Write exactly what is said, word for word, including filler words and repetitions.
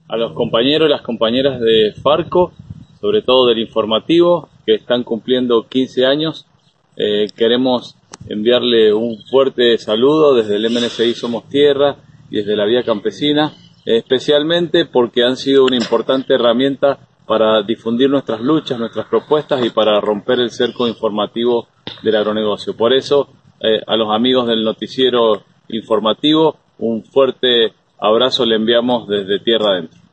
a los compañeros y las compañeras de Farco, sobre todo del informativo, que están cumpliendo quince años. Eh, queremos enviarle un fuerte saludo desde el M N C I Somos Tierra y desde la Vía Campesina, eh, especialmente porque han sido una importante herramienta para difundir nuestras luchas, nuestras propuestas y para romper el cerco informativo del agronegocio. Por eso, eh, a los amigos del noticiero informativo, un fuerte abrazo le enviamos desde Tierra Adentro.